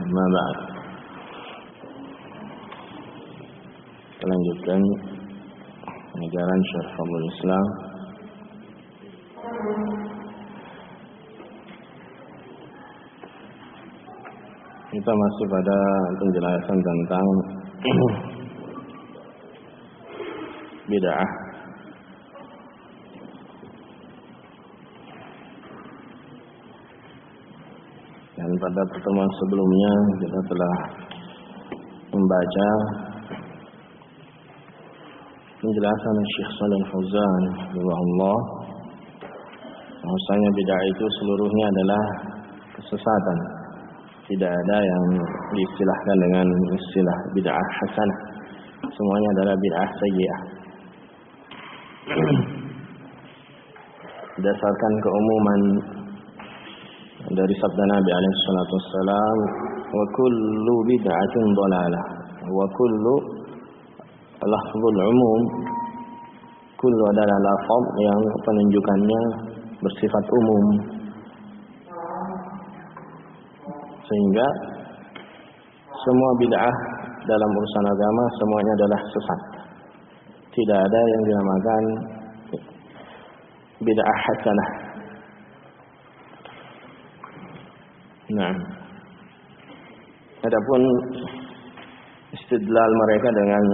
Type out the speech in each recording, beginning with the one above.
Amma ba'd. Lanjutkan pengajaran Syarh Fadlul Islam. Kita masih pada penjelasan tentang bid'ah. Dan pada pertemuan sebelumnya kita telah membaca penjelasan Syekh Shalih Fauzan rahimahullah, bahwasanya bid'ah itu seluruhnya adalah kesesatan. Tidak ada yang diistilahkan dengan istilah bid'ah hasanah. Semuanya adalah bid'ah sayyi'ah. Berdasarkan keumuman dari sabda Nabi alaihi salatu wassalam, wa kullu bid'atin dhalalah, wa kullu lafzul umum, kullu adalah lafaz yang penunjukannya bersifat umum, sehingga semua bid'ah dalam urusan agama semuanya adalah sesat. Tidak ada yang dinamakan bid'ah hasanah. Nah, adapun istidlal mereka dengan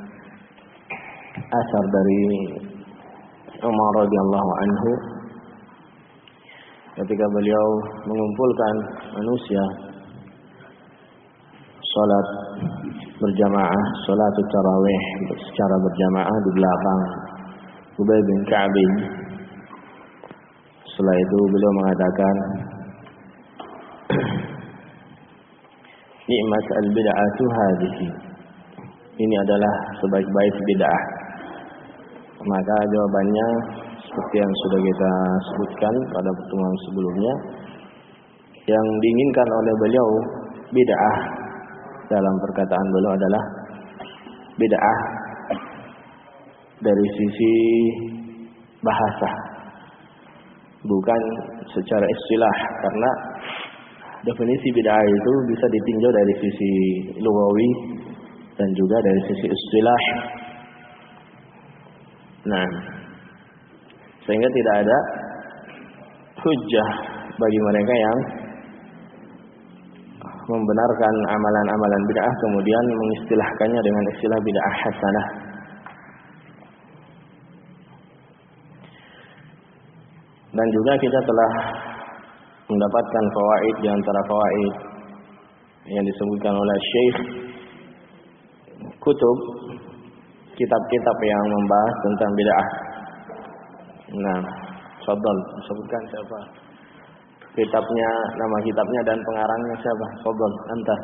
asar dari Umar radhiyallahu anhu ketika beliau mengumpulkan manusia salat berjamaah, salat tarawih secara berjamaah di belakang Ubay bin Ka'b. Setelah itu beliau mengatakan, nikmat al-bid'atu hadhihi, ini adalah sebaik-baik bid'ah. Maka jawabannya seperti yang sudah kita sebutkan pada pertemuan sebelumnya, yang diinginkan oleh beliau bid'ah dalam perkataan beliau adalah bid'ah dari sisi bahasa, bukan secara istilah, karena definisi bid'ah itu bisa ditinjau dari sisi lughawi dan juga dari sisi istilah. Nah, sehingga tidak ada hujjah bagi mereka yang membenarkan amalan-amalan bid'ah kemudian mengistilahkannya dengan istilah bid'ah hasanah. Dan juga kita telah mendapatkan fawaid, di antara fawaid yang disebutkan oleh Syekh, kutub, kitab-kitab yang membahas tentang bid'ah. Nah, fadhal, sebutkan siapa kitabnya, nama kitabnya dan pengarangnya siapa? Fadhal, anta.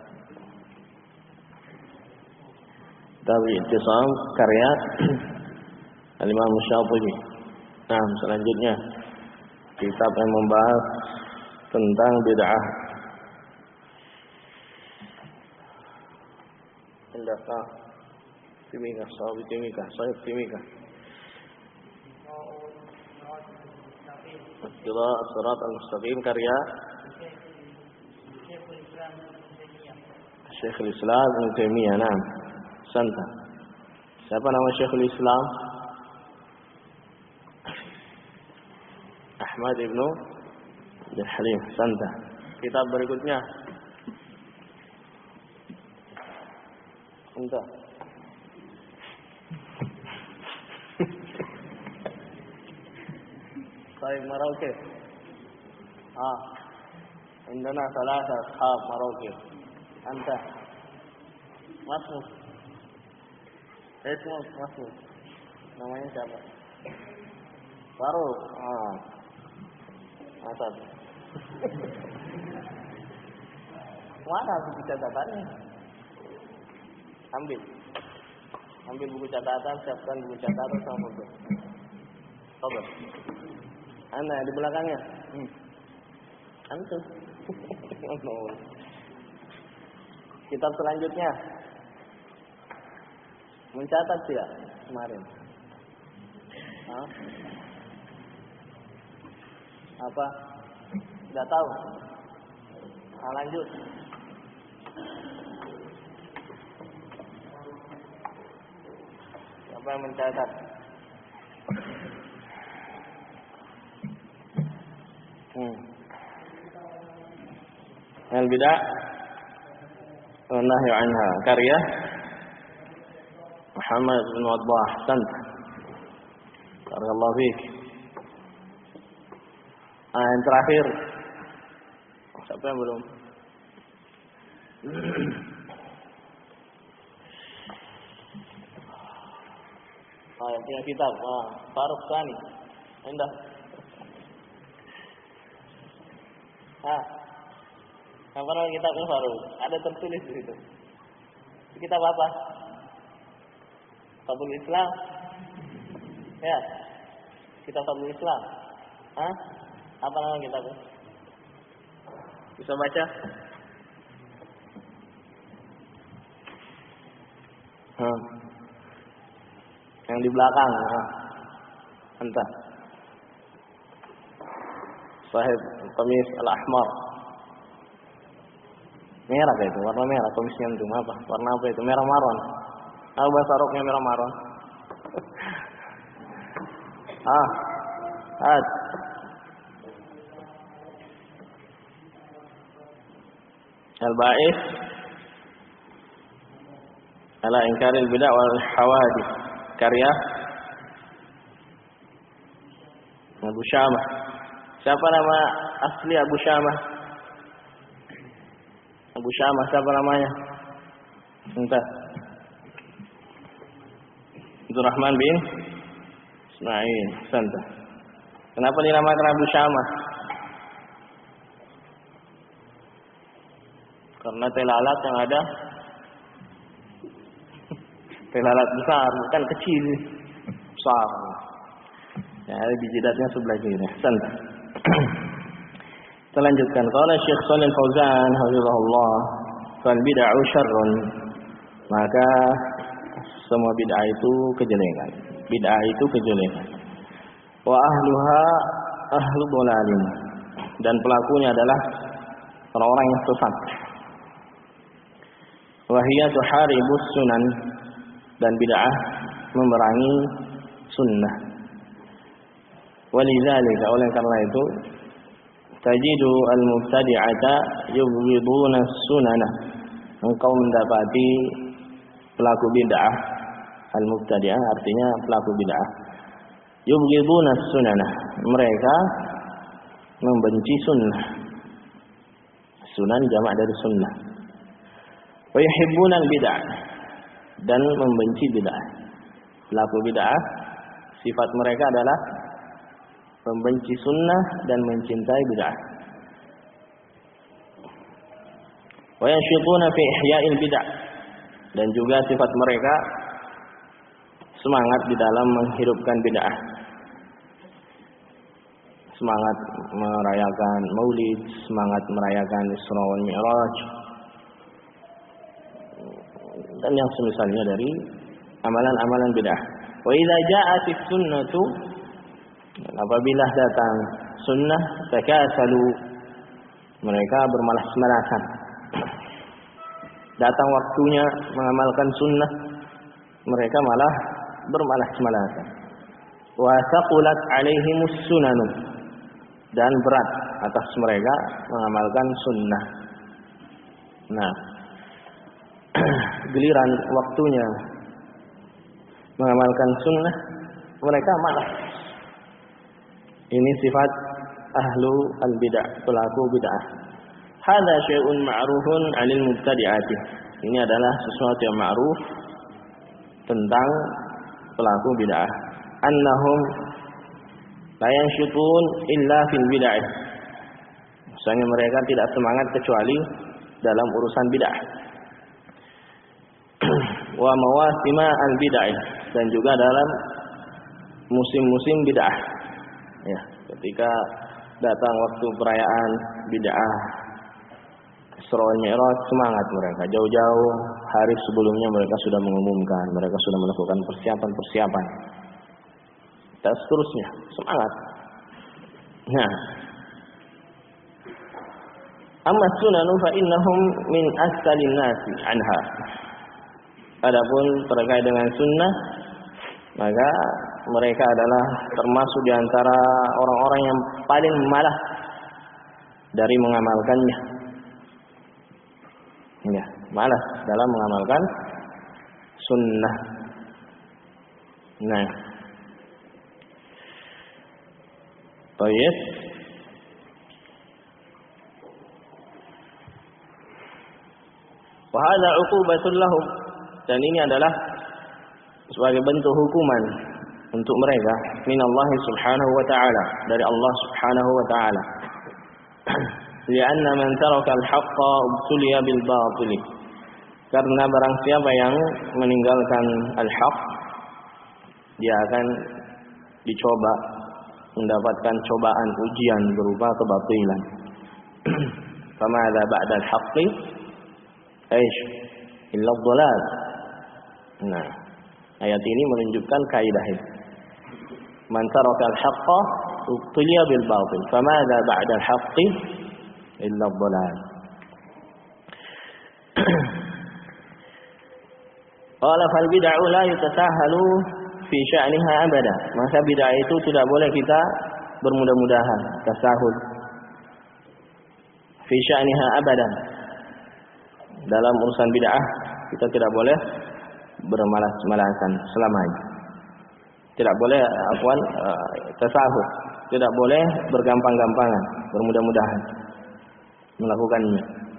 Kitab I'tisam karya Al-Imam Syatibi. Nah, selanjutnya kitab yang membahas tentang bid'ah. Indaka timika, sahabi timika, sahib timika. Iqtida' Sirat al-Mustaqim karya Syekhul Islam Ibnu Taimiyah. Nah, santa. Siapa nama Syekhul Islam? Ahmad Ibnu Halim. Santa. Kitab berikutnya. Entah. Sahib Marauke. Indana salasa ashab Marauke. Anta. Masmu. Masmu. Namanya siapa? Faruk. Asad. Mana buku catatannya? Ambil buku catatan, siapkan buku catatan sama foto. Coba. Anda di belakangnya. Antum. Kitab selanjutnya. Mencatat ya kemarin. Apa? Tidak tahu. Lanjut. Siapa yang mencatat? Al-bidah wa nahyu anha. Karya Muhammad bin Waddah. Sant. Barakallahu fiik. Yang terakhir. Siapa yang belum? Yang punya kitab. Faruk Sani. Indah. Apa nama kitabnya Faruk? Ada tertulis di situ. Kitab apa? Fadlul Islam. Ya. Kitab Fadlul Islam. Apa nama kitabnya? Bisa baca? Yang di belakang. Entah. Sahib Qamis Al-Ahmar. Merah itu, warna merah. Komisnya itu apa? Warna apa itu? Merah maron. Bahasa Arabnya merah maron. Al-Ba'is ala inkaril bid'ah wal hawadith. Karya Abu Syamah. Siapa nama asli Abu Syamah? Abu Syamah siapa namanya? Entah. Abdurrahman bin Ismail. Entah. Kenapa dinamakan Abu Syamah? Karena telalat yang ada telalat besar, bukan kecil, besar. Ya, di jidatnya sebelah kiri. Santai. Kita lanjutkan. Qala Syekh Shalih Fauzan hafizahullah, "Fal bid'ah syarrun." Maka semua bid'ah itu kejelekan. Bid'ah itu kejelekan. Wa ahluha ahlu dhalalin. Dan pelakunya adalah orang-orang yang sesat. Wa hiya tuharibus sunan. Dan bid'ah memerangi sunnah. Walidzalika, oleh karena itu, tajidu al-mubtadi'ata yubghiduna sunanah. Engkau mendapati pelaku bid'ah, al-mubtadi'ah artinya pelaku bid'ah. Yubghiduna sunanah. Mereka membenci sunnah. Sunan jamak dari sunnah. Wa yuhibbuna al-bid'ah. Dan membenci bid'ah. Pelaku bid'ah sifat mereka adalah membenci sunnah dan mencintai bid'ah. Wa yanshituna fi ihya'il bid'ah. Dan juga sifat mereka semangat di dalam menghidupkan bid'ah. Semangat merayakan Maulid, semangat merayakan Isra wal Mi'raj, dan yang semisalnya dari amalan-amalan bid'ah. Wa idza ja'atis sunnatu, apabila datang sunnah, takasalu, mereka bermalas-malasan. Datang waktunya mengamalkan sunnah, mereka malah bermalas-malasan. Wa taqulat alaihimus sunanu, dan berat atas mereka mengamalkan sunnah. Nah, giliran waktunya mengamalkan sunnah, mereka malas. Ini sifat ahlu al-bid'ah, pelaku bid'ah. Hadza syai'un ma'rufun 'anil mubtadi'ati. Ini adalah sesuatu yang ma'ruf tentang pelaku bid'ah. Annahum la yanshutun illa fil bid'ah. Misalnya mereka tidak semangat kecuali dalam urusan bid'ah. Wa mawasima al-bid'ah, dan juga dalam musim-musim bid'ah. Ya, ketika datang waktu perayaan bid'ah, Isra wal Mi'raj, semangat mereka. Jauh-jauh hari sebelumnya mereka sudah mengumumkan, mereka sudah melakukan persiapan-persiapan. Dan seterusnya, semangat. Nah, amma sunanu fa innahum min astalin nasi anha. Adapun terkait dengan sunnah, maka mereka adalah termasuk di antara orang-orang yang paling malas dari mengamalkannya. Ya, malas dalam mengamalkan sunnah. Nah, baik. Wa hadza 'uqubatul lahum, dan ini adalah sebagai bentuk hukuman untuk mereka min Allah Subhanahu wa taala, dari Allah Subhanahu wa taala. Lianna man taraka al-haqqa ubtuliya bil batil, karena barang siapa yang meninggalkan al-haq, dia akan dicoba, mendapatkan cobaan, ujian berupa kebatilan. Famadza ba'da al-haqqi aish illa dhalal. Nah, ayat ini menunjukkan kaidah ini. Man taraka al-haqqa ubtuliya bil batil, famadza ba'da al-haqqi illa dhalal. Qala fal bid'u la yutasahalu fi sya'niha abada. Maka bid'ah itu tidak boleh kita bermudah-mudahan, tasahul. Fi sya'niha abadan. Dalam urusan bid'ah kita tidak boleh bermalas-malasan selamanya. Tidak boleh tasahul. Tidak boleh bergampang-gampangan, bermudah-mudahan melakukannya.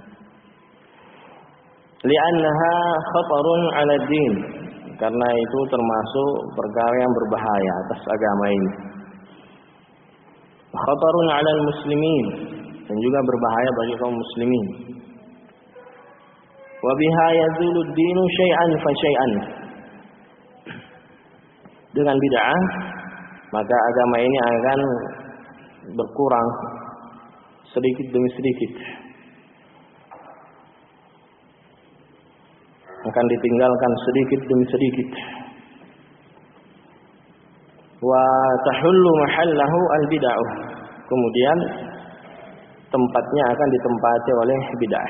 Li'annaha khatarun 'ala din, karena itu termasuk perkara yang berbahaya atas agama ini. Khatarun 'alal muslimin, dan juga berbahaya bagi kaum muslimin. Wa biha yazulu ad-dinu syai'an fa syai'an. Dengan bid'ah maka agama ini akan berkurang sedikit demi sedikit, akan ditinggalkan sedikit demi sedikit. Wa tahullu mahallahu al-bid'ah, kemudian tempatnya akan ditempati oleh bid'ah.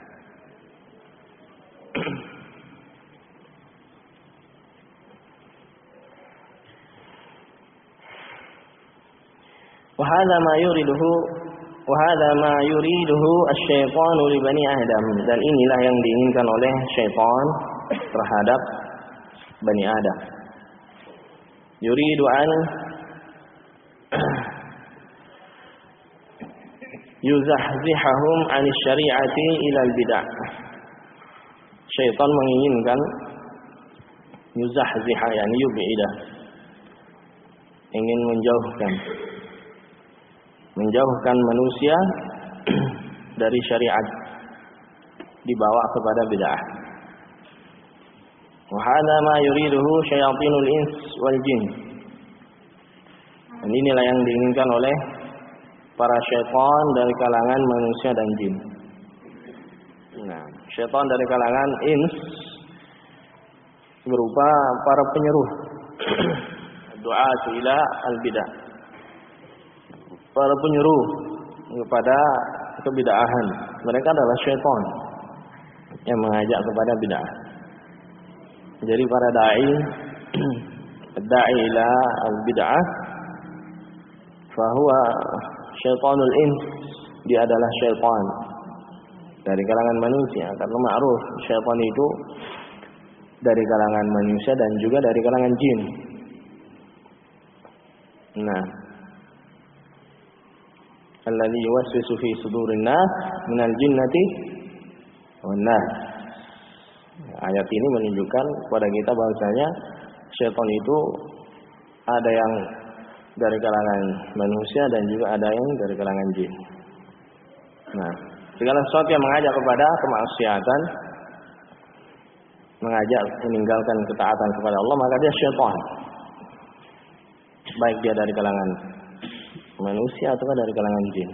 Wahada ma yuriduhu asy-syaitanu li bani Adam, dan inilah yang diinginkan oleh syaitan terhadap Bani Adam. Yuridu an yuzahzihahum 'anis syari'ati ila al-bid'ah. Syaitan menginginkan yuzahziha, yani yub'ida, ingin menjauhkan manusia dari syariat, dibawa kepada bid'ah. Wa hadza ma yuriduhu syayatinul ins wal jin. Dan inilah yang diinginkan oleh para syaitan dari kalangan manusia dan jin. Nah, syaitan dari kalangan ins berupa para penyeru doa ila al-bid'ah, para penyeru kepada kebid'ahan. Mereka adalah syaitan yang mengajak kepada bid'ah. Jadi para da'i ila al-bid'ah fahuwa syaitanul ins, dia adalah syaitan dari kalangan manusia, karena ma'ruf syaitan itu dari kalangan manusia dan juga dari kalangan jin. Nah, alladzi yuwaswisu fi sudurin nas minal jinnati wan nas. Ayat ini menunjukkan kepada kita bahwasanya syaitan itu ada yang dari kalangan manusia dan juga ada yang dari kalangan jin. Nah, segala sesuatu yang mengajak kepada kemaksiatan, mengajak meninggalkan ketaatan kepada Allah, maka dia syaitan. Baik dia dari kalangan manusia atau dari kalangan jin.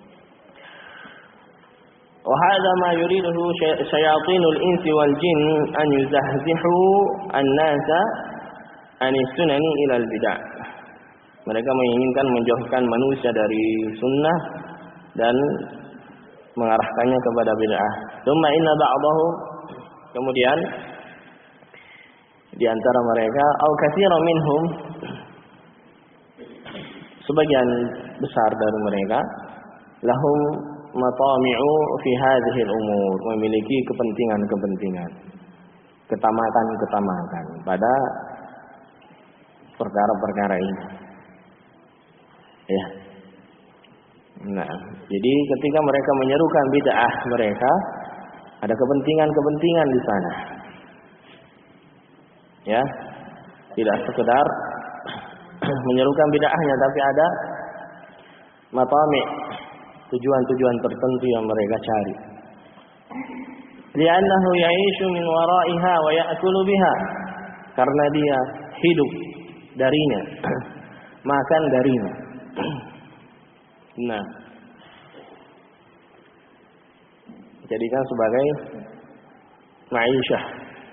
Wa hadza ma yuriduhu syayatinul insi wal jin an yuzahzihu an-nasa anis sunani ila al-bid'ah. Mereka menginginkan menjauhkan manusia dari sunnah dan mengarahkannya kepada bid'ah. Tsumma inna ba'dahu, kemudian di antara mereka au katsiran minhum, sebagian besar dari mereka, lahum matami'u fi hadhihi al-umur, memiliki kepentingan-kepentingan, ketamakan-ketamakan pada perkara-perkara ini. Ya. Nah, jadi ketika mereka menyerukan bid'ah mereka, ada kepentingan-kepentingan di sana. Ya. Tidak sekedar menyerukan bid'ahnya, tapi ada matami', tujuan-tujuan tertentu yang mereka cari. Li'annahu ya'ishu min wara'iha wa ya'kulu biha, karena dia hidup darinya, makan darinya. Nah, jadikan sebagai ma'isyah.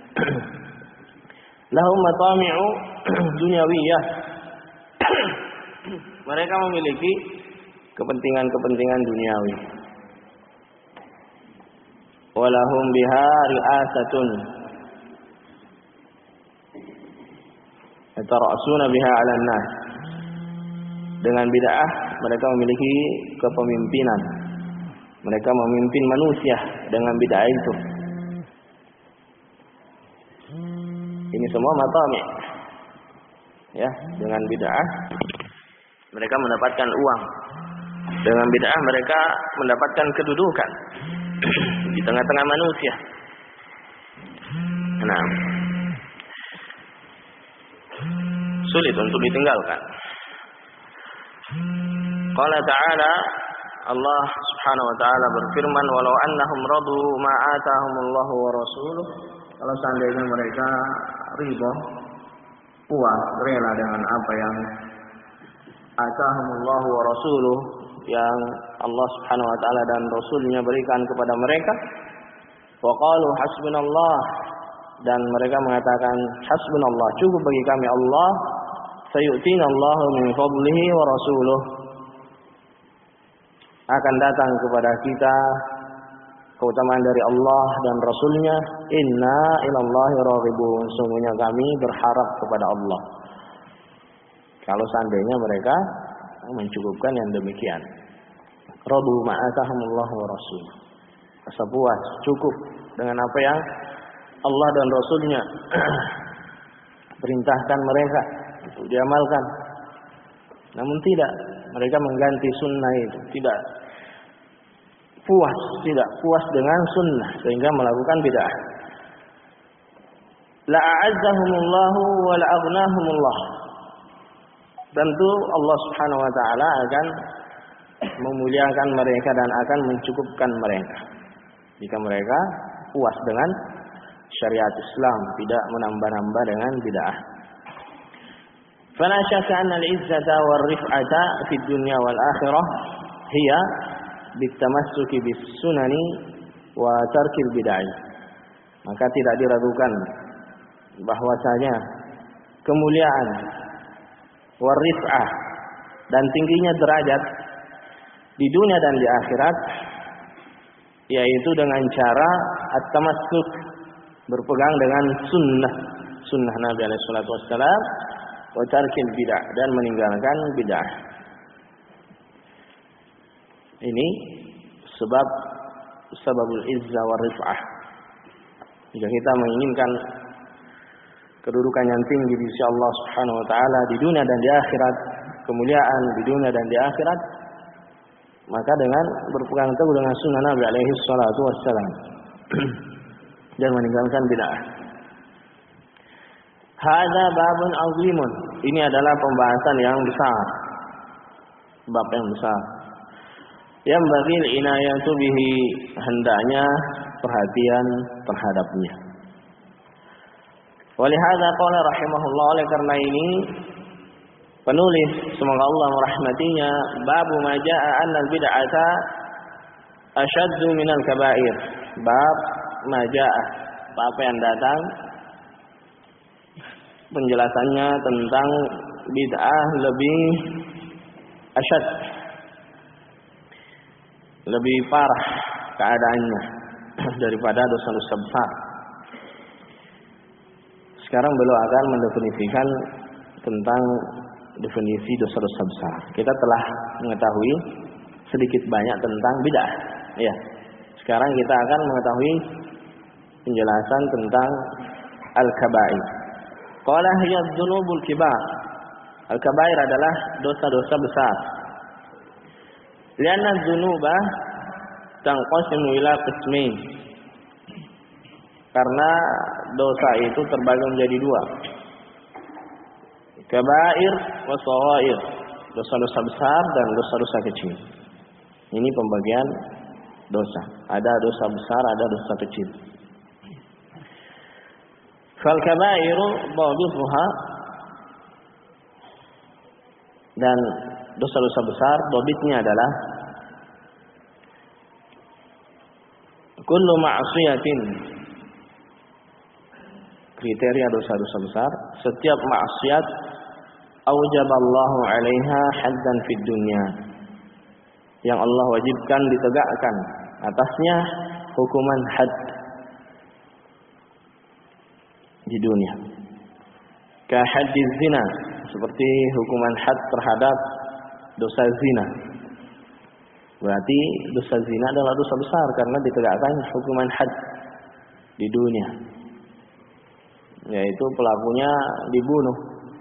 Lahum matami'u dunyawiyah, mereka memiliki kepentingan-kepentingan duniawi. Walahum biha ri'asatun yatara'suna biha 'alan nas. Dengan bid'ah mereka memiliki kepemimpinan. Mereka memimpin manusia dengan bid'ah itu. Ini semua matami'. Ya, dengan bid'ah mereka mendapatkan uang. Dengan bid'ah mereka mendapatkan kedudukan di tengah-tengah manusia. Nah, sulit untuk ditinggalkan. Qala ta'ala, Allah Subhanahu wa ta'ala berfirman, walau annahum radu ma atahumullahu wa rasuluh, kalau seandainya mereka ridha, puas, rela dengan apa yang atahumullahu wa rasuluh, yang Allah Subhanahu wa ta'ala dan Rasulnya berikan kepada mereka, wa qalu hasbunallah, dan mereka mengatakan hasbunallah, cukup bagi kami Allah, sayu'tina Allahu min fadlihi wa rasuluh, akan datang kepada kita keutamaan dari Allah dan Rasulnya. Inna ilallahi raghibun, sungguhnya kami berharap kepada Allah. Kalau seandainya mereka mencukupkan yang demikian, radu ma'atahumullahu wa rasul, rasa puas, cukup dengan apa yang Allah dan Rasulnya perintahkan mereka untuk diamalkan. Namun tidak, mereka mengganti sunnah itu, tidak puas dengan sunnah sehingga melakukan bid'ah. La a'azzahumullahu wa la aghnahumullah. Tentu Allah Subhanahu wa taala akan memuliakan mereka dan akan mencukupkan mereka jika mereka puas dengan syariat Islam, tidak menambah-nambah dengan bid'ah. Fala syakka anna al-izzata war-rif'ata fid dunya wal akhirah hiya bitamassuki bis sunani wa tarkil bid'ah. Maka tidak diragukan bahwasanya kemuliaan, war-rif'ah, dan tingginya derajat di dunia dan di akhirat yaitu dengan cara at-tamassuk, berpegang dengan sunnah Nabi alaihi salatu wassalam, wa tarkil bid'ah, dan meninggalkan bid'ah. Ini sebabul izzah war rif'ah. Jika kita menginginkan kedudukan yang tinggi di sisi Allah Subhanahu wa taala di dunia dan di akhirat, kemuliaan di dunia dan di akhirat, maka dengan berpegang teguh dengan sunnah Nabi alaihi salatu wassalam dan meninggalkan bid'ah. Hadza babun azimun. Ini adalah pembahasan yang besar. Bab yang besar. Yang bagi inayatu bihi, hendaknya perhatian terhadapnya. Walihada qala rahimahullah, oleh karena ini penulis semoga Allah merahmatinya, bab ma jaa anna al-bid'ata ashaddu minal kaba'ir. Bab ma jaa, apa yang datang penjelasannya tentang bid'ah lebih asyad, lebih parah keadaannya daripada dosa-dosa besar. Sekarang beliau akan mendefinisikan tentang definisi dosa-dosa besar. Kita telah mengetahui sedikit banyak tentang bid'ah. Ya. Sekarang kita akan mengetahui penjelasan tentang al-kaba'ir. Qala hiya dzunubul kibar. Al-kaba'ir adalah dosa-dosa besar. Lianna dzunuba tanqasimu ila qismain. Karena dosa itu terbagi menjadi dua. Kaba'ir wa shaghair. Dosa-dosa besar dan dosa-dosa kecil. Ini pembagian dosa. Ada dosa besar, ada dosa kecil. Fal kaba'iru dhabituha, dan dosa-dosa besar dhabitnya adalah kullu ma'siyatin. Kriteria dosa-dosa besar, setiap maksiat aujaballahu 'alaiha haddan fid dunya, yang Allah wajibkan ditegakkan atasnya hukuman had di dunia. Ka haddiz zina, seperti hukuman had terhadap dosa zina. Berarti dosa zina adalah dosa besar karena ditegakkan hukuman had di dunia, yaitu pelakunya dibunuh,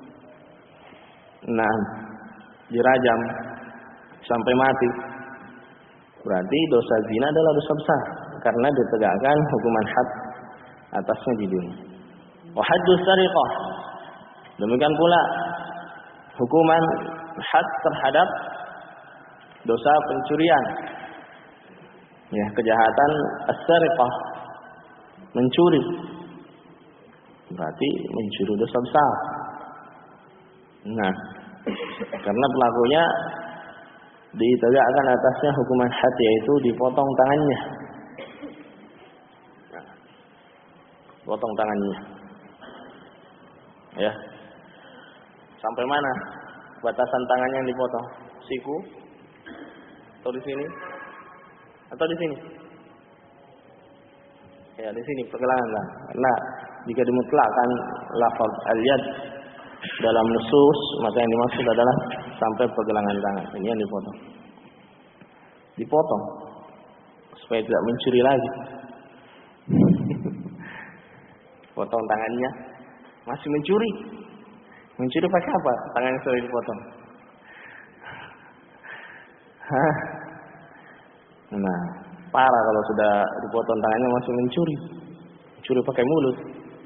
dirajam sampai mati. Berarti dosa zina adalah dosa besar karena ditegakkan hukuman had atasnya di dunia. Wa haddus sariqah, demikian pula hukuman had terhadap dosa pencurian. Ya, kejahatan as-sariqah, mencuri. Berarti mencuri dosa besar. Nah, karena pelakunya ditegakkan atasnya hukuman had, yaitu dipotong tangannya. Potong tangannya. Ya. Sampai mana batasan tangannya yang dipotong? Siku? Atau di sini? Atau di sini? Ya, di sini pergelangan tangan. Karena jika dimutlakkan lafaz al-yad dalam nusus, maka yang dimaksud adalah sampai pergelangan tangan. Ini yang dipotong. Dipotong supaya tidak mencuri lagi. Potong tangannya, masih mencuri. Mencuri pakai apa? Tangan yang sudah dipotong. Nah, parah kalau sudah dipotong tangannya masih mencuri. Mencuri pakai mulut.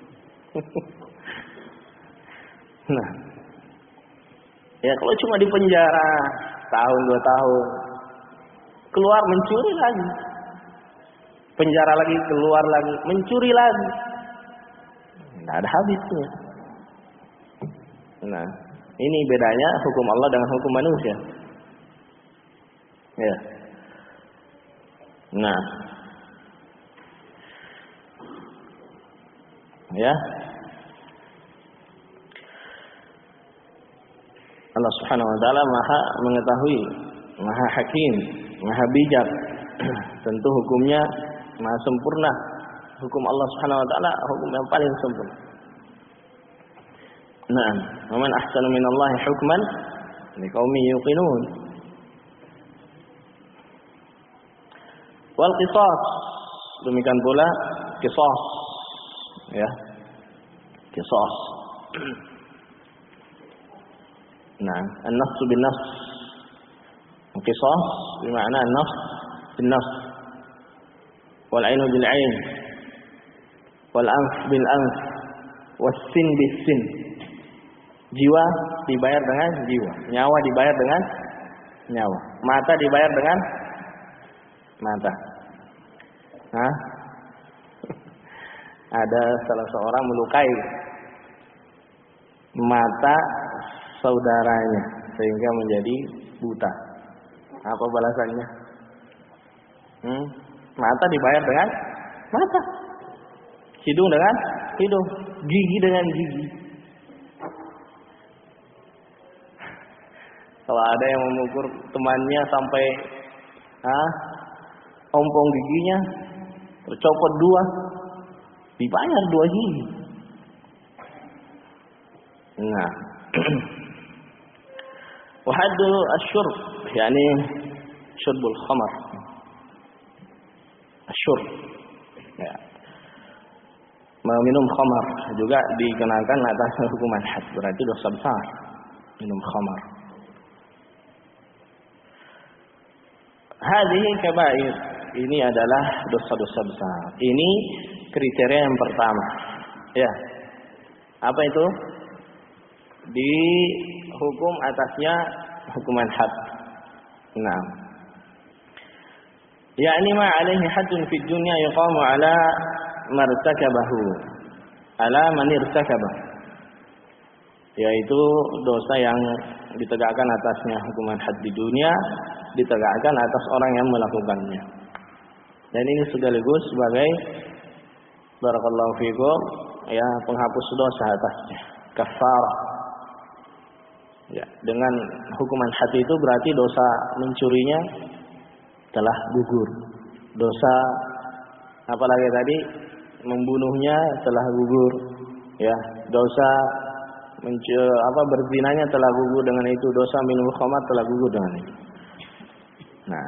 Nah, ya kalau cuma di penjara tahun 2 tahun, keluar mencuri lagi, penjara lagi, keluar lagi, mencuri lagi, nggak ada habisnya. Nah, ini bedanya hukum Allah dengan hukum manusia. Ya. Nah, ya. Allah Subhanahu wa taala Maha mengetahui, Maha Hakim, Maha bijak. Tentu hukumnya Maha sempurna. Hukum Allah Subhanahu wa taala hukum yang paling sempurna. Naam, wa man ahsanu minallahi hukman liqaumin yuqinun. Wal qisas, demikian pula qisas, ya. Qisas. Nah, an-nafs bin-nafs. Qisas bermakna an-nafs bin-nafs. Wal 'ainu bil-'ain. Wal anf bil-anf. Was-sin bis-sin. Jiwa dibayar dengan jiwa, nyawa dibayar dengan nyawa, mata dibayar dengan mata. Hah? Ada salah seorang melukai mata saudaranya sehingga menjadi buta. Apa balasannya? Mata dibayar dengan mata, hidung dengan hidung, gigi dengan gigi. Kalau ada yang mengukur temannya sampai ompong giginya tercopot 2, dibayar 2 gigi. Nah. Wa haddu asy-syurb, yakni syurbul khamar. Asy-syurb. Ya. Meminum khamar juga dikenakan atas hukuman had, berarti dosa besar minum khamar. Hadhihi kabair, ini adalah dosa-dosa besar. Ini kriteria yang pertama. Ya. Apa itu? Dihukum atasnya hukuman had. Nah. Yakni ma alaihi haddun fid dunya yuqamu ala martakabahu. Ala man irtakabah. Yaitu dosa yang ditegakkan atasnya hukuman had di dunia ditegakkan atas orang yang melakukannya. Dan ini sekaligus sebagai barakallahu fikum ya penghapus dosa atasnya, kafarah. Ya, dengan hukuman had itu berarti dosa mencurinya telah gugur. Dosa apalagi tadi membunuhnya telah gugur. Ya, dosa berzinanya telah gugur dengan itu, dosa minum khamar telah gugur dengan itu. Nah,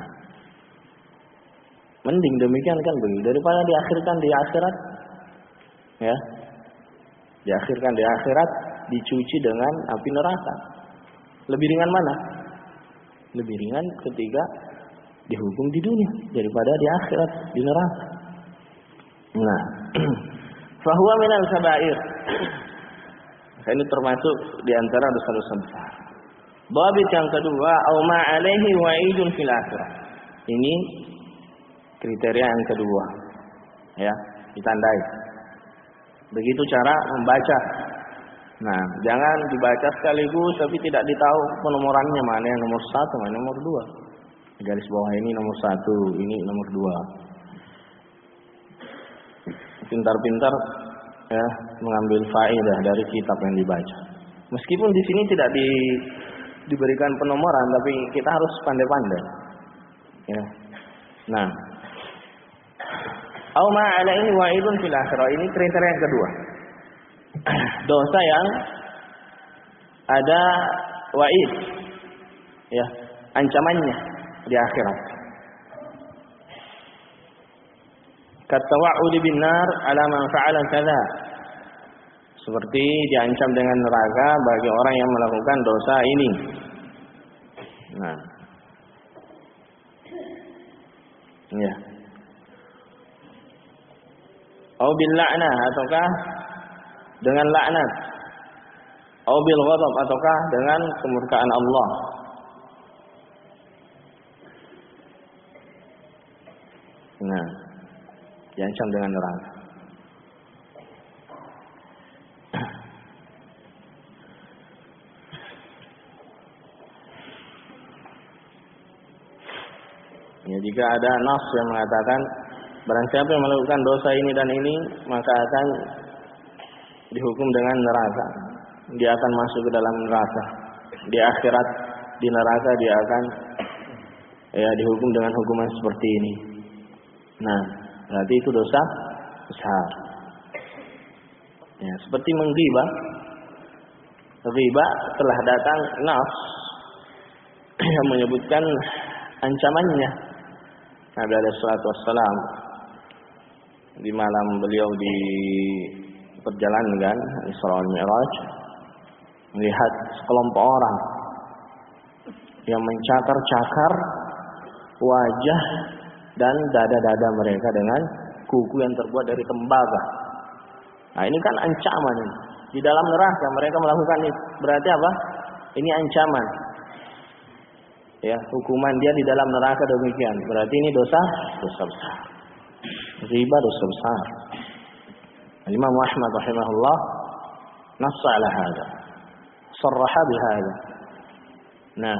mending demikian kan begitu daripada diakhirkan di akhirat. Ya. Diakhirkan di akhirat dicuci dengan api neraka. Lebih ringan mana? Lebih ringan ketika dihukum di dunia daripada di akhirat di neraka. Nah, fahuwa minal kabair. Ini termasuk di antara dosa-dosa besar. Babit yang kedua, au ma alaihi wa'idun fil akhirah. Ini kriteria yang kedua. Ya, ditandai. Begitu cara membaca. Nah, jangan dibaca sekaligus tapi tidak ditahu penomorannya, mana yang nomor 1, mana yang nomor 2. Garis bawah ini nomor 1, ini nomor 2. Pintar-pintar ya mengambil faedah dari kitab yang dibaca. Meskipun di sini tidak diberikan penomoran, tapi kita harus pandai-pandai. Ya. Nah, au ma alaihi wa'idun fil akhirah, ini kriteria yang kedua. Dosa yang ada wa'id, ya, ancamannya di akhirat. Katawa'udi bin nar ala man fa'ala kadza. Seperti diancam dengan neraka bagi orang yang melakukan dosa ini. Nah. Ya. Au bil la'nah, ataukah dengan laknat. Au bil ghadab, ataukah dengan kemurkaan Allah. Nah, diancam dengan neraka. Ya, jika ada nas yang mengatakan barang siapa yang melakukan dosa ini dan ini maka akan dihukum dengan neraka. Dia akan masuk ke dalam neraka. Di akhirat di neraka dia akan ya dihukum dengan hukuman seperti ini. Nah, berarti itu dosa besar. Ya, seperti menggibah. Ghibah telah datang nas yang menyebutkan ancamannya. Nabi alaihi salatu wassalam di malam beliau di perjalanan kan Isra wal Mi'raj melihat sekelompok orang yang mencakar-cakar wajah dan dada-dada mereka dengan kuku yang terbuat dari tembaga. Nah, ini kan ancaman ini. Di dalam neraka mereka melakukan ini. Berarti apa? Ini ancaman. Ya, hukuman dia di dalam neraka demikian. Berarti ini dosa besar. Riba dosa besar. Imam Ahmad rahimahullah nassa ala hadha. Sarraha bihadha. Nah.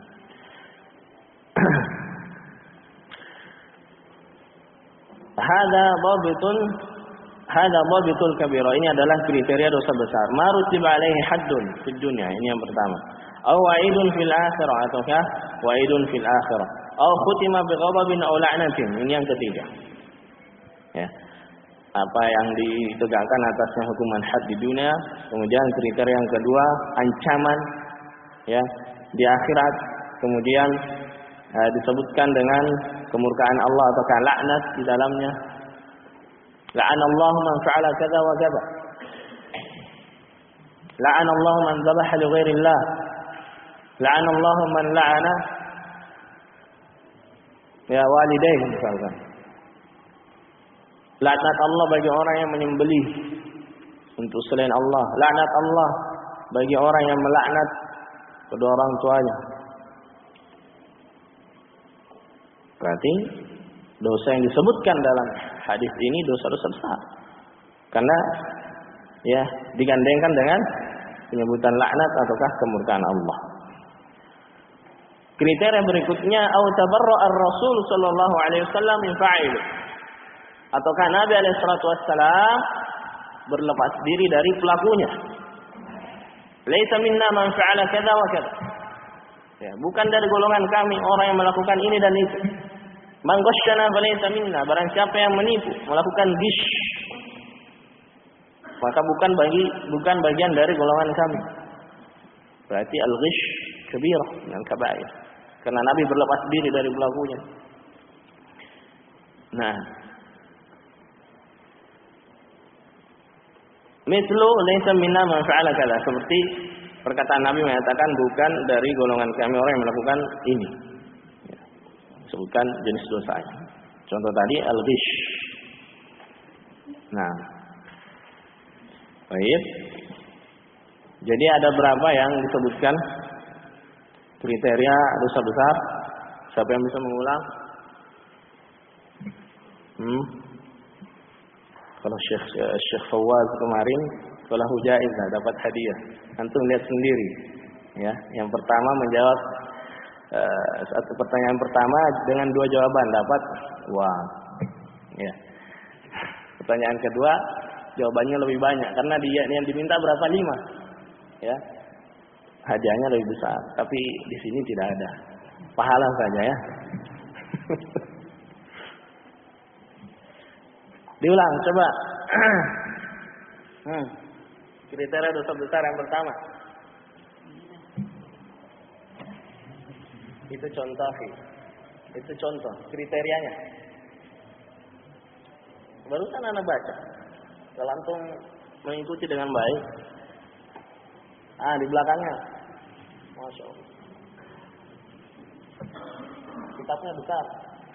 Hadha dhabitul kabira. Ini adalah kriteria dosa besar. Ma rutiba alaihi haddun fid dunya. Ini yang pertama. Aw wa'idun fil akhirah, ataukah wa'idun fil akhirah. Aw khutima bi ghadabin aw la'natin. Ini yang ketiga. Ya. apa yang ditegakkan atasnya hukuman had di dunia. Kemudian kriteria yang kedua, ancaman ya di akhirat. Kemudian disebutkan dengan kemurkaan Allah atau laknat di dalamnya. La'anallahu man fa'ala kadza wa kadza. La'anallahu man dhabaha li ghairillah. La'anallahu man la'ana ya walidayhi misalkan. Laknat Allah bagi orang yang menyembelih untuk selain Allah. Laknat Allah bagi orang yang melaknat kedua orang tuanya. Berarti dosa yang disebutkan dalam hadis ini dosa-dosa besar. Karena ya digandengkan dengan penyebutan laknat ataukah kemurkaan Allah. Kriteria berikutnya au tabarra ar-rasul sallallahu alaihi wasallam min fa'il. Ataukah Nabi alaihi salatu wassalam berlepas diri dari pelakunya. Laisa minna man fa'ala kadza wa kadza. Ya, bukan dari golongan kami orang yang melakukan ini dan itu. Man ghasyana falaysa minna, barang siapa yang menipu, melakukan ghish, maka bukan bagian dari golongan kami. Berarti al-ghish kabirah min al-kaba'ir. Karena Nabi berlepas diri dari pelakunya. Nah, mislu laysa minna man fa'ala kadza, seperti perkataan Nabi mengatakan bukan dari golongan kami orang yang melakukan ini. Sebutkan jenis dosanya. Contoh tadi al-ghish. Nah, baik. Jadi ada berapa yang disebutkan kriteria dosa besar? Siapa yang bisa mengulang? Kalau Syekh Fawaz kemarin falahu jaizah, dapat hadiah. Antum lihat sendiri. Ya, yang pertama menjawab satu pertanyaan pertama dengan 2 jawaban dapat uang. Ya. Pertanyaan kedua jawabannya lebih banyak karena dia yang diminta berapa 5. Ya. Hadiahnya lebih besar, tapi di sini tidak ada. Pahala saja ya. Diulang coba. Kriteria dosa besar yang pertama. Itu contoh kriterianya. Barusan anak baca. Kalau antum mengikuti dengan baik. Di belakangnya. Masya Allah. Kitabnya besar.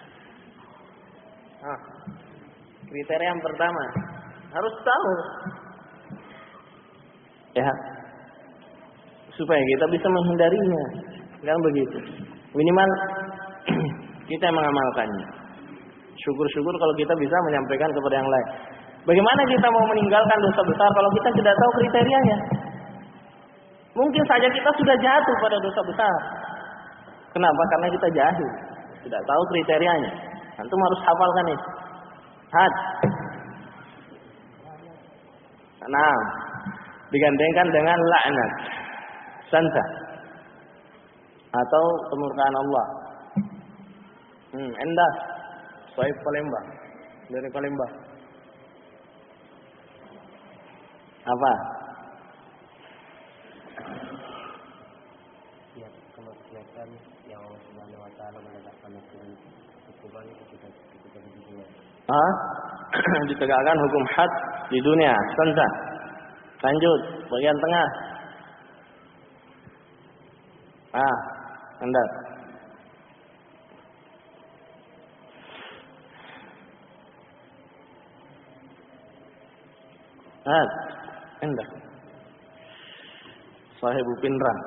Kriteria yang pertama harus tahu. Ya. Supaya kita bisa menghindarinya. Kan begitu. Minimal kita mengamalkannya. Syukur-syukur kalau kita bisa menyampaikan kepada yang lain. Bagaimana kita mau meninggalkan dosa besar kalau kita tidak tahu kriterianya? Mungkin saja kita sudah jatuh pada dosa besar. Kenapa? Karena kita jahil, tidak tahu kriterianya. Antum harus hafalkan ini. Had. Nah, digandengkan dengan laknat, santa, atau kemurkaan Allah. Endah, Soib Palembang, dari Palembang. Apa? Ya, kemaksiatan yang Allah Subhanahu wa taala menegakkan hukuman ketika di dunia. Ditegakkan hukum had di dunia. Santa. Lanjut, bagian tengah. Anda. Anda. Sahibu Pinran.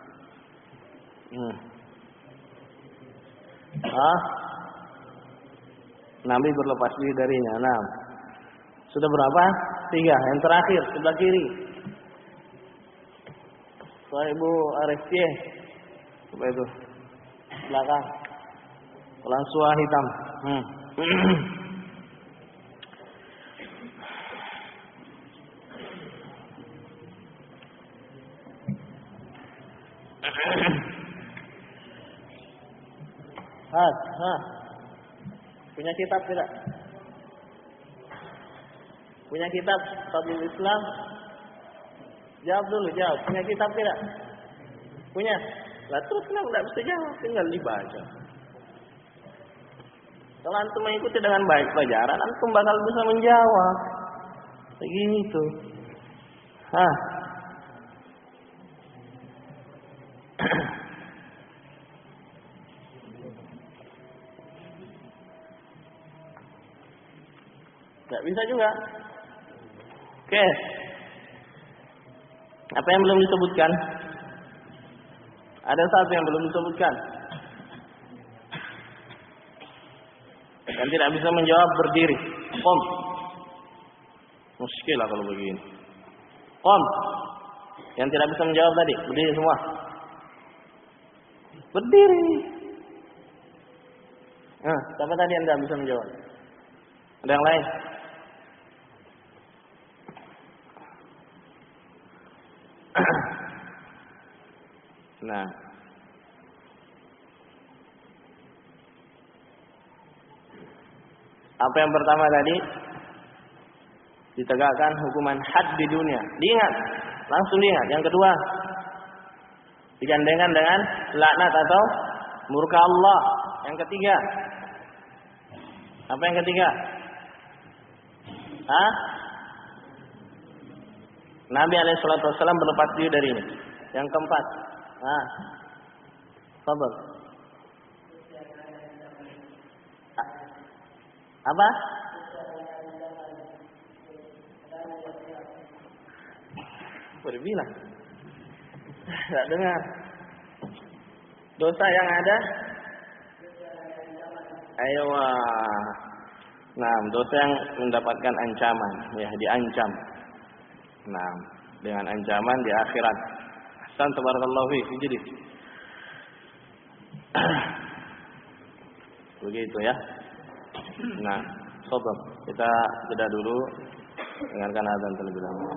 Nabi berlepas diri darinya. Nah, sudah berapa? 3. Yang terakhir sebelah kiri. Sahibu Arestie. Apa itu? Belakang. Langsua hitam. Punya kitab tidak? Punya kitab Fadlul Islam? Jawab dulu, jawab. Punya kitab tidak? Punya? Lah terus kenapa tidak bisa jawab? Tinggal dibaca. Kalau antum mengikuti dengan baik pelajaran, antum bakal bisa menjawab. Begitu. Hah. Gak bisa juga. Oke. Apa yang belum disebutkan? Ada satu yang belum disebutkan. Dan tidak bisa menjawab berdiri. Qom. Muskil lah kalau begini. Qom. Yang tidak bisa menjawab tadi, berdiri semua. Berdiri. Nah, siapa tadi yang tidak bisa menjawab? Ada yang lain? Nah, apa yang pertama tadi? Ditegakkan hukuman had di dunia. Diingat, langsung diingat. Yang kedua, digandengkan dengan laknat atau murka Allah. Yang ketiga, apa yang ketiga? Hah? Nabi SAW berlepas diri dari ini. Yang keempat, sabar. Apa? Boleh bilang. Tidak dengar. Dosa yang ada? Ayo. Nah, dosa yang mendapatkan ancaman, ya diancam. Nah, dengan ancaman di akhirat. Hasan tabarakallahu fi. Jadi begitu ya. Nah, sobat, kita jeda dulu dengarkan azan terlebih dahulu.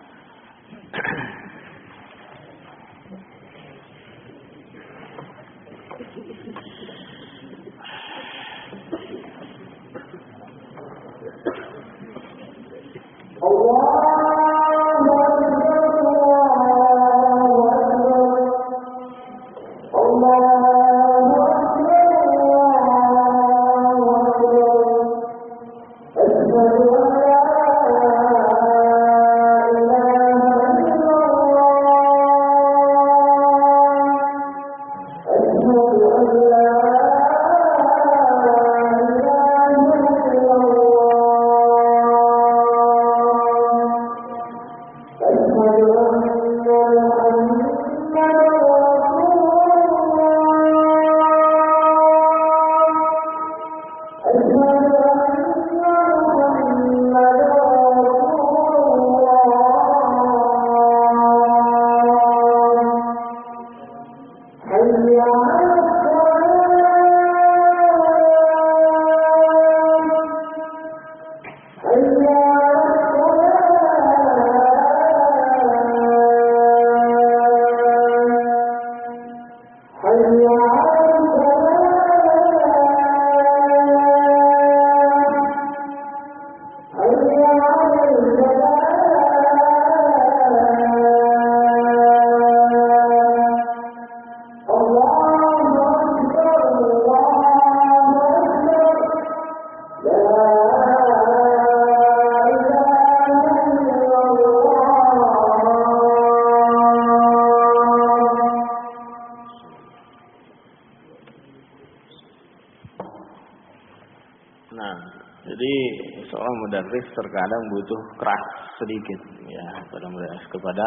Terkadang butuh keras sedikit ya kepada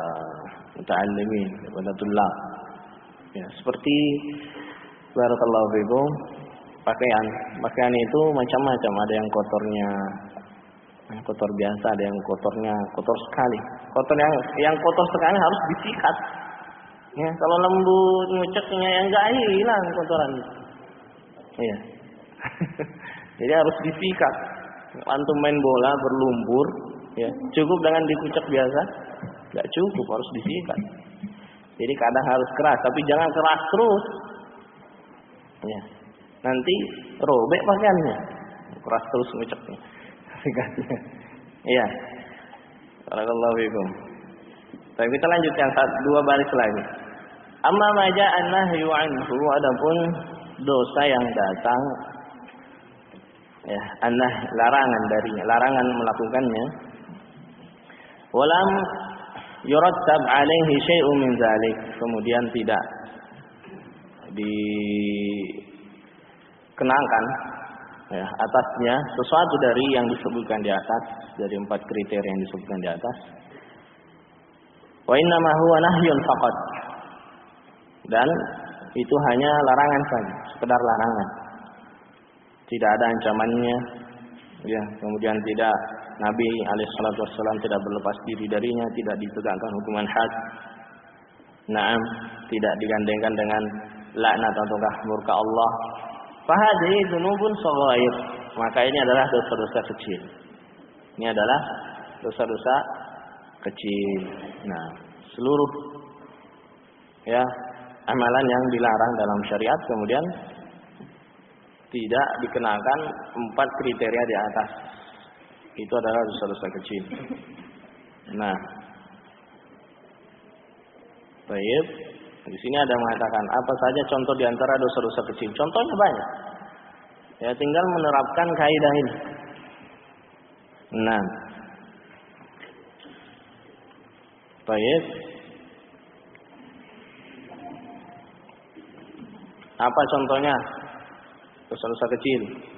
muta'allimin, kepada tulab. Ya, seperti barakallahu fikum, pakaian itu macam-macam, ada yang kotornya kotor biasa, ada yang kotornya kotor sekali. Yang kotor sekali harus disikat. Ya, kalau lembut nguceknya yang enggak hilang kotoran. Iya. Jadi harus disikat. Antum main bola berlumpur, ya cukup dengan dikucek biasa, nggak cukup, harus disikat. Jadi kadang harus keras, tapi jangan keras terus. Ya, nanti robek pakaiannya, keras terus nguceknya, sikatnya. Iya. Barakallahu fikum. Baik, kita lanjutkan dua baris lagi. Amma ma ja'a an-nahyu anhu, adapun dosa yang datang ya, larangan melakukannya. Walam yurattab alaihi syai'un min dzalik, kemudian tidak dikenakan ya, atasnya sesuatu dari yang disebutkan di atas, dari 4 kriteria yang disebutkan di atas. Wa innama huwa nahyun faqat, dan itu hanya larangan saja, sekedar larangan. Tidak ada ancamannya ya, kemudian tidak, Nabi alaihissalatu wassalam tidak berlepas diri darinya, tidak ditegakkan hukuman had. Naam, tidak digandengkan dengan laknat ataukah murka Allah. Fahadhihi dzunubun shaghair, maka ini adalah dosa-dosa kecil. Ini adalah dosa-dosa kecil. Nah, seluruh ya amalan yang dilarang dalam syariat kemudian tidak dikenakan 4 kriteria di atas, itu adalah dosa-dosa kecil. Nah, baik. Di sini ada mengatakan apa saja contoh di antara dosa-dosa kecil. Contohnya banyak. Ya, tinggal menerapkan kaidah ini. Nah, baik. Apa contohnya dosa-dosa kecil?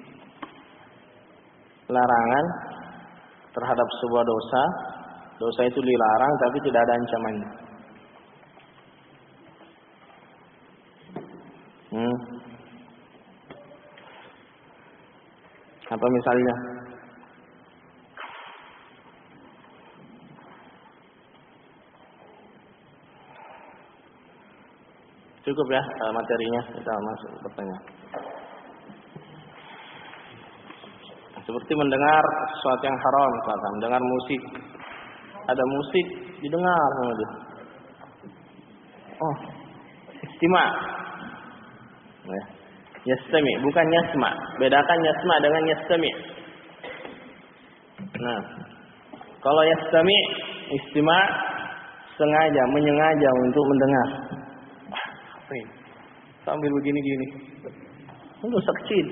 Larangan terhadap sebuah dosa. Dosa itu dilarang tapi tidak ada ancamannya. Apa misalnya? Cukup ya materinya, kita masuk pertanyaan. Seperti mendengar sesuatu yang haram, misalkan mendengar musik. Ada musik didengar sama dia. Oh, istima'. Ya. Yastami', bukan yasma'. Bedakan yasma' dengan yastami'. Nah, kalau yastami', istima' sengaja, menyengaja untuk mendengar. Wah, apa ini? Sambil begini-gini. Itu dosa kecil.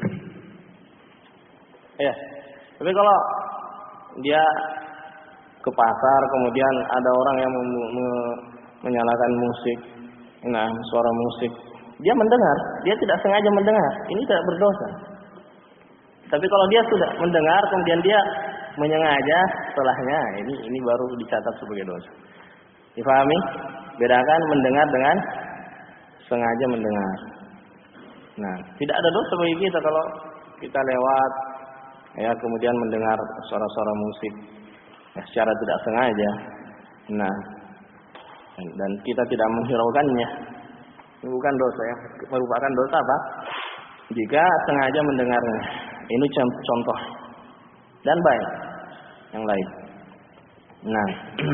Ya. Tapi kalau dia ke pasar kemudian ada orang yang menyalakan musik, nah suara musik, dia mendengar, dia tidak sengaja mendengar, ini tidak berdosa. Tapi kalau dia sudah mendengar kemudian dia menyengaja setelahnya, ini baru dicatat sebagai dosa. Difahami? Bedakan mendengar dengan sengaja mendengar. Nah, tidak ada dosa bagi kita kalau kita lewat ya kemudian mendengar suara-suara musik ya, secara tidak sengaja. Nah, dan kita tidak menghiraukannya. Ini bukan dosa ya, merupakan dosa apa? Jika sengaja mendengarnya. Ini contoh. Dan baik yang lain. Nah,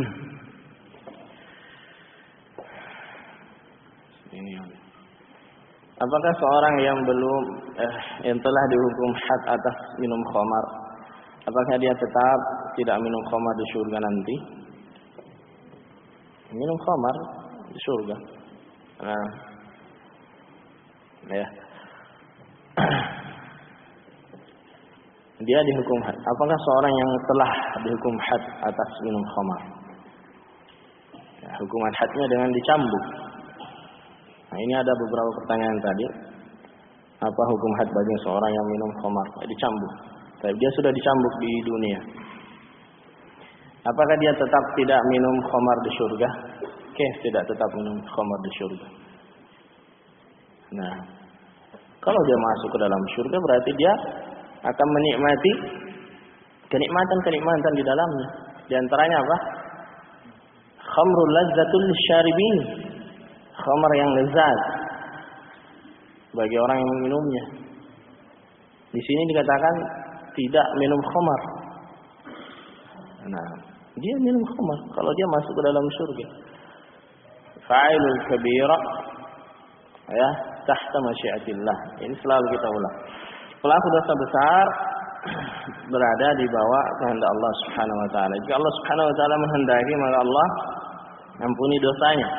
ini. Apakah seorang yang belum yang telah dihukum had atas minum khamar, apakah dia tetap tidak minum khamar di surga nanti? Minum khamar di surga. Nah, ya. Dia dihukum had. Apakah seorang yang telah dihukum had atas minum khamar? Ya, hukuman hadnya dengan dicambuk. Nah, ini ada beberapa pertanyaan tadi. Apa hukum had bagi seorang yang minum khamar? Dicambuk. Tapi dia sudah dicambuk di dunia. Apakah dia tetap tidak minum khamar di surga? Tidak tetap minum khamar di surga. Nah, kalau dia masuk ke dalam surga berarti dia akan menikmati kenikmatan-kenikmatan di dalamnya. Di antaranya apa? Khamrul lazzatul lisyaribin. Khamar yang lezat bagi orang yang meminumnya. Di sini dikatakan tidak minum khamar. Nah, dia minum khamar kalau dia masuk ke dalam surga. Fa'ilul kabira ya tahta masyiatillah. Ini selalu kita ulang. Pelaku dosa besar berada di bawah kehendak Allah Subhanahu wa taala. Jika Allah Subhanahu wa taala menghendaki, maka Allah ampuni dosanya.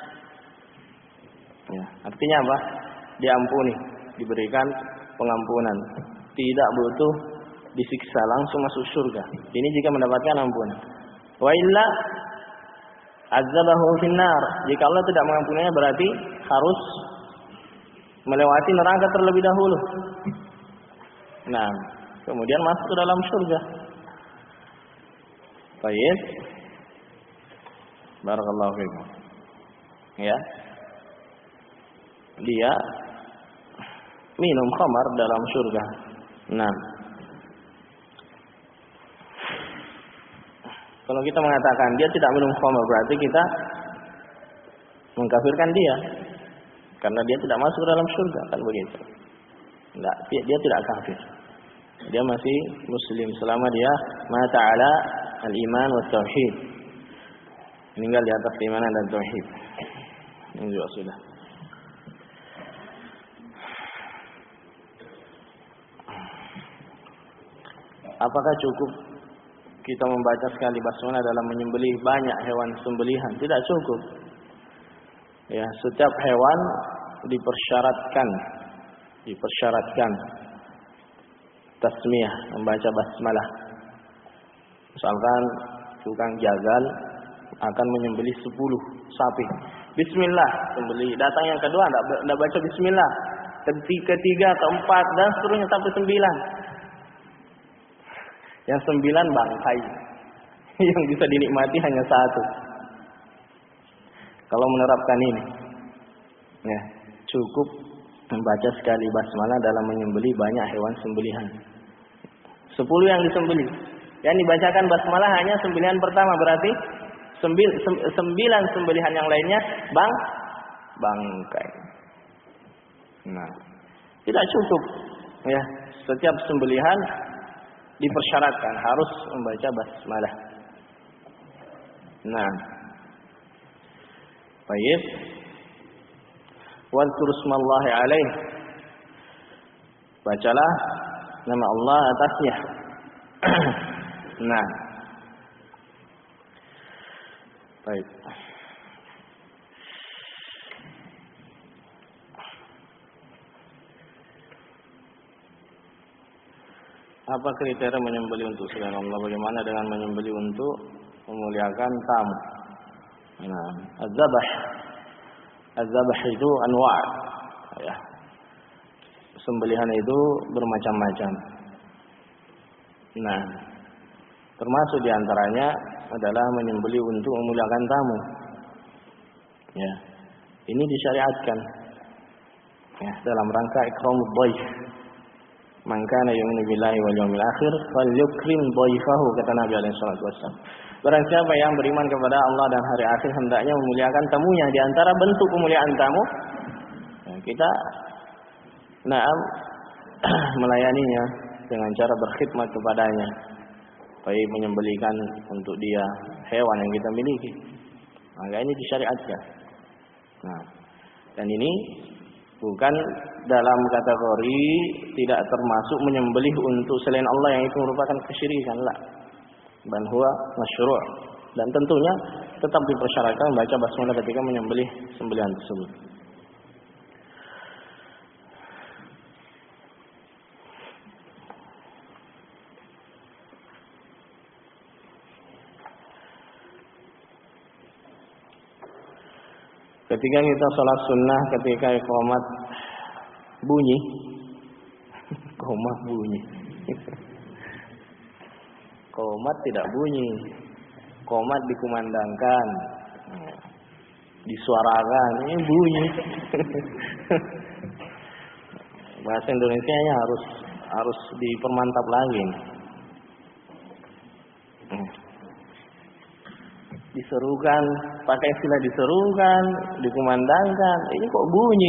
Ya, artinya apa? Diampuni, diberikan pengampunan. Tidak butuh disiksa, langsung masuk surga. Ini jika mendapatkan ampunan. Wa illa azabahu finnar. Jika Allah tidak mengampuninya berarti harus melewati neraka terlebih dahulu. Nah, kemudian masuk ke dalam surga. Baik. Barakallahu fiikum. Ya. Dia minum khamar dalam surga. Nah, kalau kita mengatakan dia tidak minum khamar berarti kita mengkafirkan dia karena dia tidak masuk ke dalam surga, kan begitu. Enggak, dia tidak kafir. Dia masih muslim selama dia mata ala al-iman wa tauhid. Meninggal di atas keimanan dan tauhid. Ini juga sudah. Apakah cukup kita membaca sekali basmalah dalam menyembelih banyak hewan sembelihan? Tidak cukup. Ya, setiap hewan dipersyaratkan tasmiyah, membaca basmalah. Misalkan tukang jagal akan menyembelih 10 sapi. Bismillah, sembelih. Datang yang kedua enggak baca bismillah. Ketiga, keempat dan seterusnya sampai 9. Yang 9 bangkai. Yang bisa dinikmati hanya 1. Kalau menerapkan ini, ya, cukup membaca sekali basmalah dalam menyembelih banyak hewan sembelihan. 10 yang disembelih. Yang dibacakan basmalah hanya sembelihan pertama, berarti 9 sembelihan yang lainnya bangkai. Nah, tidak cukup. Ya, setiap sembelihan dipersyaratkan harus membaca basmalah. Nah, baik. Wadhkur ismallahi alaih. Bacalah nama Allah atasnya. Nah, baik. Apa kriteria menyembelih untuk selain Allah? Bagaimana dengan menyembelih untuk memuliakan tamu? Nah, az-zabah itu anwa'. Ya. Sembelihan itu bermacam-macam. Nah, termasuk diantaranya adalah menyembelih untuk memuliakan tamu. Ya, ini disyariatkan. Ya, dalam rangka ikramud dhaif. Man kana yu'minu billahi wal yawmil akhir falyukrim dhaifahu, kata Nabi alaihi salatu wasallam. Barang siapa yang beriman kepada Allah dan hari akhir hendaknya memuliakan tamunya. Di antara bentuk pemuliaan tamu, ya, kita melayaninya dengan cara berkhidmat kepadanya. Baik menyembelihkan untuk dia hewan yang kita miliki. Maka ini disyariatkan. Nah, dan ini bukan dalam kategori tidak termasuk menyembelih untuk selain Allah yang itu merupakan kesyirikan, la. Dan huwa masyru'. Dan tentunya tetap dipersyaratkan membaca basmalah ketika menyembelih sembelihan tersebut. Ketika kita sholat sunnah, ketika iqamat bunyi, qomat bunyi. Qomat tidak bunyi, qomat dikumandangkan, disuarakan, ini bunyi. Bahasa Indonesianya harus dipermantap lagi. Diserukan, pakai istilah diserukan, dikumandangkan, ini kok bunyi.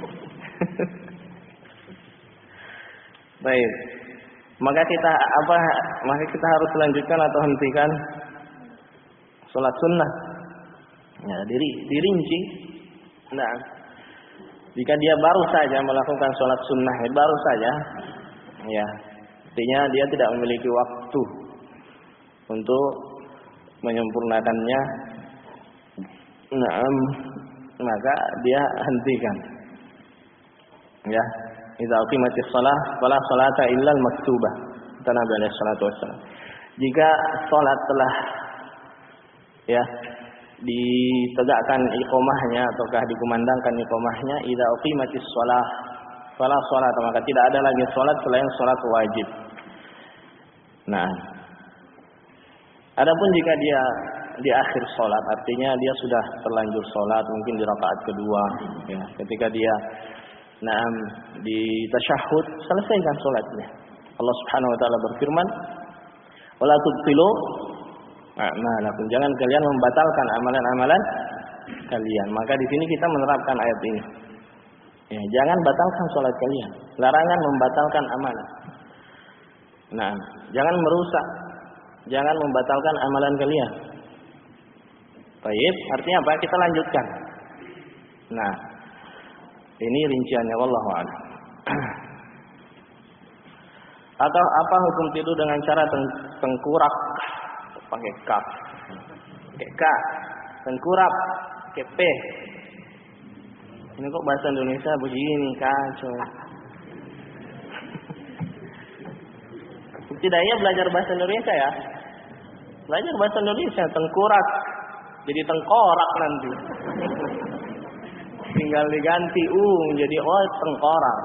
Baik. Maka kita harus lanjutkan atau hentikan sholat sunnah. Ya, dirinci. Nah, jika dia baru saja melakukan sholat sunnah, baru saja, ya, artinya dia tidak memiliki waktu untuk menyempurnakannya. Naam, maka dia hentikan. Ya, idza uqimatis shalah fala sholata illa al-maktubah. Kata Nabi alaihi salatu wasallam. Jika salat telah ya ditegakkan iqamahnya ataukah dikumandangkan iqamahnya, idza uqimatis shalah fala sholata, maka tidak ada lagi salat selain salat wajib. Nah, adapun jika dia di akhir sholat, artinya dia sudah terlanjur sholat, mungkin di rakaat kedua, ya, ketika dia di tasyahud, selesaikan sholatnya. Allah Subhanahu Wa Taala berfirman, "Wala tubtilu a'malakum." Jangan kalian membatalkan amalan-amalan kalian. Maka di sini kita menerapkan ayat ini. Ya, jangan batalkan sholat kalian. Larangan membatalkan amalan. Nah, jangan merusak, jangan membatalkan amalan kalian. Baik, artinya apa? Kita lanjutkan. Nah, ini rinciannya, wallahu a'lam. Atau apa hukum tidur dengan cara tengkurap? Pakai kaf, pakai k, tengkurap, pakai p. Ini kok bahasa Indonesia begini, kacau. Setidaknya belajar bahasa Indonesia ya. Belajar bahasa Indonesia, tengkurap. Jadi tengkorak nanti. Tinggal diganti jadi tengkorak.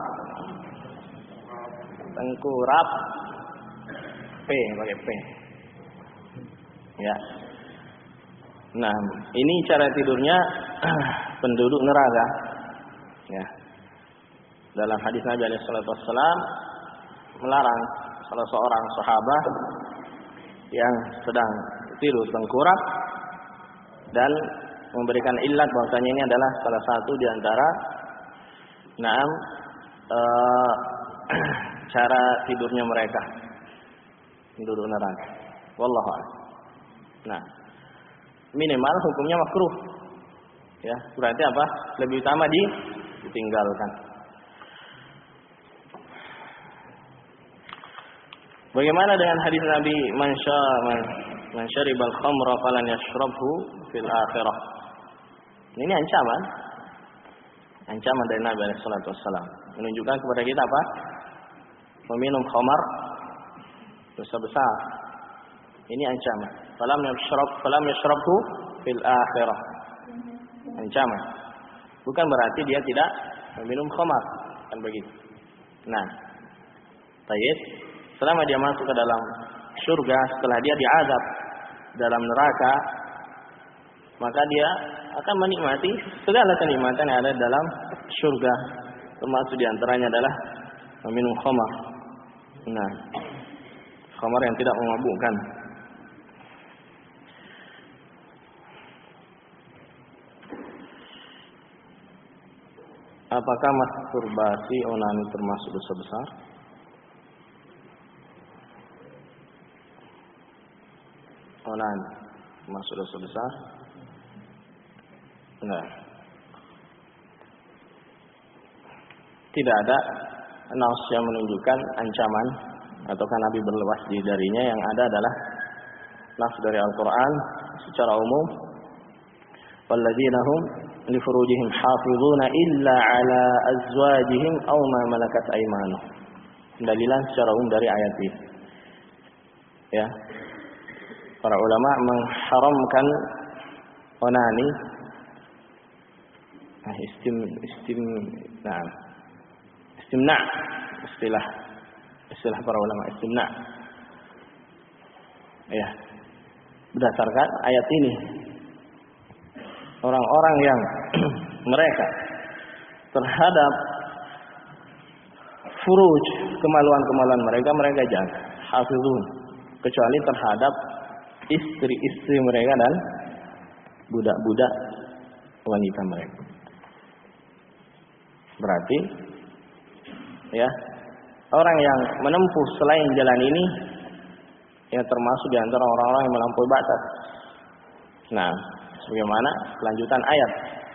Tengkurap P, pakai P. Ya. Nah, ini cara tidurnya penduduk neraka. Ya. Dalam hadis Nabi alaihi salatu wassalam melarang salah seorang sahabat yang sedang tidur tengkurap dan memberikan illat bahwasanya ini adalah salah satu di antara cara tidurnya mereka penduduk neraka. Wallahu a'lam. Nah, minimal hukumnya makruh. Ya, berarti apa? Lebih utama ditinggalkan. Bagaimana dengan hadis Nabi man syaribal khamra falan yashrabhu fil akhirah? Ini ancaman. Ancaman dari Nabi alaihi salatu wassalam menunjukkan kepada kita apa? Meminum khamar dosa besar. Ini ancaman. Falam yashrabhu fil akhirah. Ancaman. Bukan berarti dia tidak meminum khamar, kan begitu. Nah, tayyib, selama dia masuk ke dalam surga, setelah dia diazab dalam neraka, maka dia akan menikmati segala kenikmatan yang ada dalam surga, termasuk diantaranya adalah meminum khamar. Nah, khamar yang tidak memabukkan. Apakah masturbasi onani termasuk dosa besar? Onani termasuk dosa besar? Enggak. Tidak ada nas yang menunjukkan ancaman ataukah Nabi berlepas diri darinya. Yang ada adalah nas dari Al-Quran secara umum. Walladzina hum li furujihim hafizuna illa ala azwajihim aw ma malakat aymanuhum. Pendalilan secara umum dari ayat ini. Ya. Para ulama mengharamkan onani. Istimna, istilah para ulama istimna. Ya. Berdasarkan ayat ini, orang-orang yang mereka terhadap furuj, kemaluan-kemaluan mereka jaga, hafizun, kecuali terhadap istri-istri mereka dan budak-budak wanita mereka. Berarti ya, orang yang menempuh selain jalan ini yang termasuk di antara orang-orang yang melampaui batas. Nah, sebagaimana kelanjutan ayat.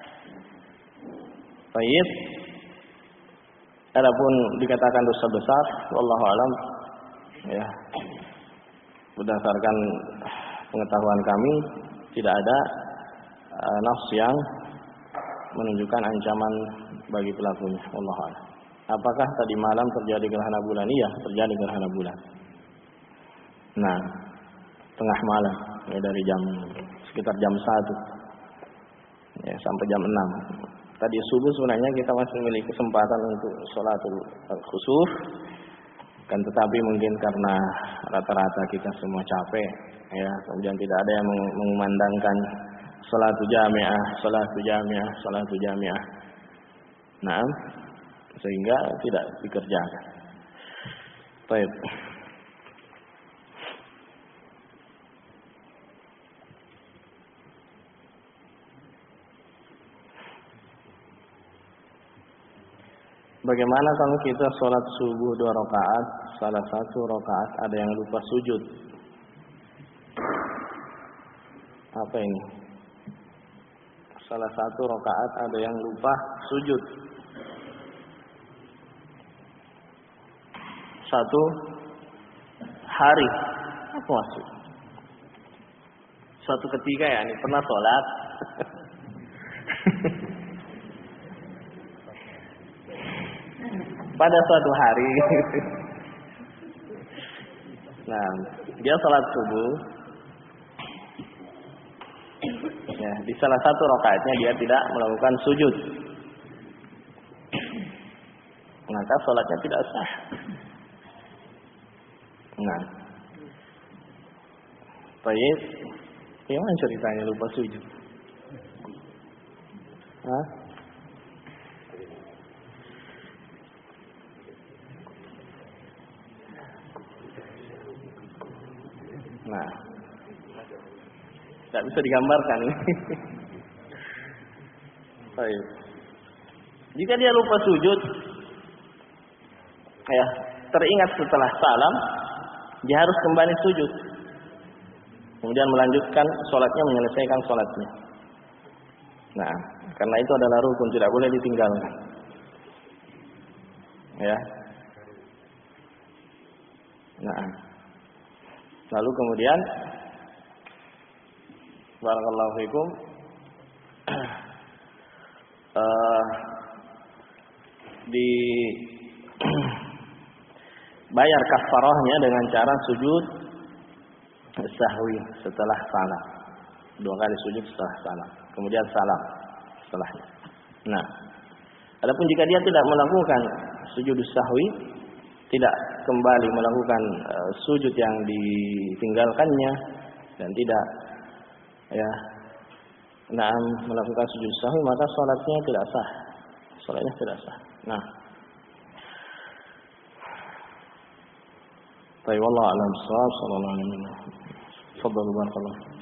Baik. Adapun dikatakan dosa besar, wallahu alam, Ya, berdasarkan pengetahuan kami tidak ada nas yang menunjukkan ancaman bagi pelakunya. Wallahu a'lam. Apakah tadi malam terjadi gerhana bulan? Iya, terjadi gerhana bulan. Nah, tengah malam, ya, dari sekitar jam 1 ya, sampai jam 6. Tadi subuh sebenarnya kita masih memiliki kesempatan untuk sholatul khusuf, kan, tetapi mungkin karena rata-rata kita semua capek, ya, kemudian tidak ada yang mengumandangkan sholatul jami'ah. Nah, sehingga tidak dikerjakan. Baik. Bagaimana kalau kita sholat subuh 2 rakaat, salah satu rakaat ada yang lupa sujud? Apa ini? Salah satu rakaat ada yang lupa sujud. Satu hari, apa maksud? Suatu ketika, ya, ini pernah sholat. Pada suatu hari, nah, dia sholat subuh, ya, di salah satu rakaatnya dia tidak melakukan sujud, maka sholatnya tidak sah. Nah, baik, gimana ceritanya lupa sujud? Hah? Nah, tidak bisa digambarkan ini. Baik. Jika dia lupa sujud, ya, teringat setelah salam, dia harus kembali sujud, kemudian melanjutkan sholatnya, menyelesaikan sholatnya. Nah, karena itu adalah rukun, tidak boleh ditinggalkan. Ya. Nah, lalu kemudian barakallahu fikum, dibayar kafarahnya dengan cara sujud sahwi setelah salam. 2 kali sujud setelah salam, kemudian salam setelahnya. Nah, adapun jika dia tidak melakukan sujud sahwi, tidak kembali melakukan sujud yang ditinggalkannya, dan tidak, ya, melakukan sujud sahwi, maka sholatnya tidak sah. Sholatnya tidak sah. Nah, wallahu a'lam bishawab. Sallallahu alaihi wasallam. Fadhal barakallahu.